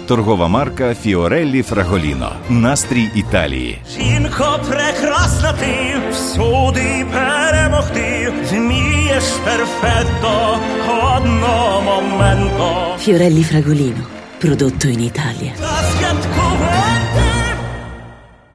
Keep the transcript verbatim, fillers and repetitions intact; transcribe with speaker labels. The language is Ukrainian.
Speaker 1: Торгова марка Фіореллі Фраголіно. Настрій Італії.
Speaker 2: Жінко прекрасна ти, всюди перемогти, вмієш перфетто, одно моменто.
Speaker 3: Fiorelli Fragolino, prodotto in Italia.